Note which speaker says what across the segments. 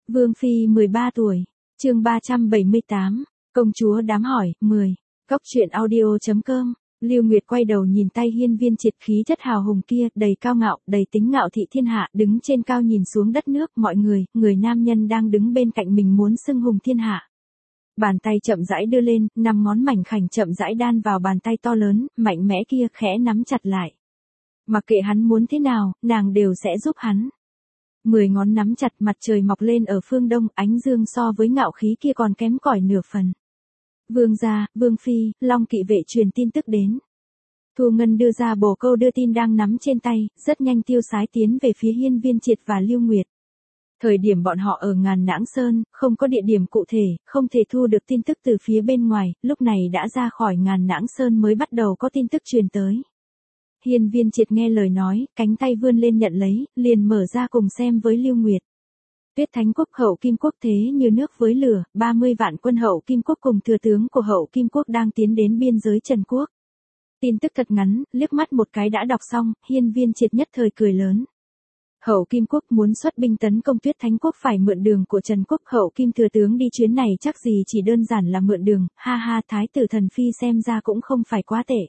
Speaker 1: Vương Phi 13 tuổi, chương 378, công chúa đám hỏi, 10, Cốc truyện audio.com, Lưu Nguyệt quay đầu nhìn tay hiên viên triệt khí chất hào hùng kia, đầy cao ngạo, đầy tính ngạo thị thiên hạ, đứng trên cao nhìn xuống đất nước, mọi người nam nhân đang đứng bên cạnh mình muốn xưng hùng thiên hạ. Bàn tay chậm rãi đưa lên, 5 ngón mảnh khảnh chậm rãi đan vào bàn tay to lớn, mạnh mẽ kia khẽ nắm chặt lại. Mặc kệ hắn muốn thế nào, nàng đều sẽ giúp hắn. 10 ngón nắm chặt, mặt trời mọc lên ở phương đông, ánh dương so với ngạo khí kia còn kém cỏi nửa phần. Vương gia, Vương Phi, Long Kỵ vệ truyền tin tức đến. Thu Ngân đưa ra bồ câu đưa tin đang nắm trên tay, rất nhanh tiêu sái tiến về phía hiên viên triệt và Lưu Nguyệt. Thời điểm bọn họ ở Ngàn Nãng Sơn, không có địa điểm cụ thể, không thể thu được tin tức từ phía bên ngoài, lúc này đã ra khỏi Ngàn Nãng Sơn mới bắt đầu có tin tức truyền tới. Hiên viên triệt nghe lời nói, cánh tay vươn lên nhận lấy, liền mở ra cùng xem với Lưu Nguyệt. Tuyết Thánh Quốc Hậu Kim Quốc thế như nước với lửa, 30 vạn quân Hậu Kim Quốc cùng thừa tướng của Hậu Kim Quốc đang tiến đến biên giới Trần Quốc. Tin tức thật ngắn, liếc mắt một cái đã đọc xong, hiên viên triệt nhất thời cười lớn. Hậu Kim Quốc muốn xuất binh tấn công Tuyết Thánh Quốc phải mượn đường của Trần Quốc, Hậu Kim thừa tướng đi chuyến này chắc gì chỉ đơn giản là mượn đường, ha ha, thái tử thần phi xem ra cũng không phải quá tệ.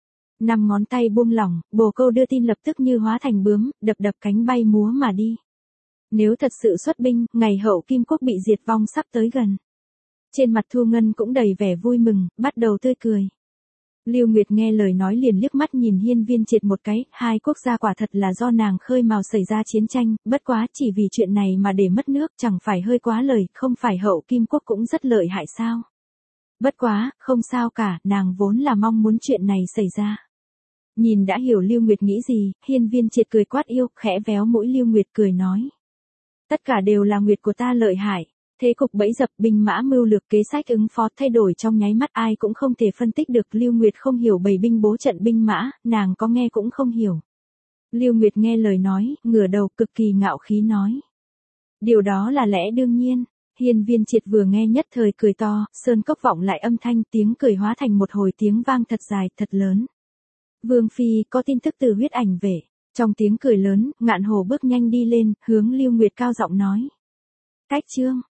Speaker 1: 5 ngón tay buông lỏng, bồ câu đưa tin lập tức như hóa thành bướm, đập đập cánh bay múa mà đi. Nếu thật sự xuất binh, ngày Hậu Kim Quốc bị diệt vong sắp tới gần. Trên mặt Thu Ngân cũng đầy vẻ vui mừng, bắt đầu tươi cười. Lưu Nguyệt nghe lời nói liền liếc mắt nhìn hiên viên triệt một cái, hai quốc gia quả thật là do nàng khơi mào xảy ra chiến tranh, bất quá chỉ vì chuyện này mà để mất nước chẳng phải hơi quá lời, không phải Hậu Kim Quốc cũng rất lợi hại sao. Bất quá, không sao cả, nàng vốn là mong muốn chuyện này xảy ra. Nhìn đã hiểu Lưu Nguyệt nghĩ gì, hiên viên triệt cười quát yêu, khẽ véo mũi Lưu Nguyệt cười nói. Tất cả đều là Nguyệt của ta lợi hại. Thế cục bẫy dập, binh mã mưu lược, kế sách ứng phó thay đổi trong nháy mắt, ai cũng không thể phân tích được. Lưu Nguyệt không hiểu bày binh bố trận binh mã, nàng có nghe cũng không hiểu. Lưu Nguyệt nghe lời nói, ngửa đầu cực kỳ ngạo khí nói. Điều đó là lẽ đương nhiên. Hiên viên triệt vừa nghe nhất thời cười to, sơn cốc vọng lại âm thanh, tiếng cười hóa thành một hồi tiếng vang thật dài, thật lớn. Vương Phi, có tin tức từ huyết ảnh về. Trong tiếng cười lớn, Ngạn Hổ bước nhanh đi lên, hướng Lưu Nguyệt cao giọng nói. Cách chương.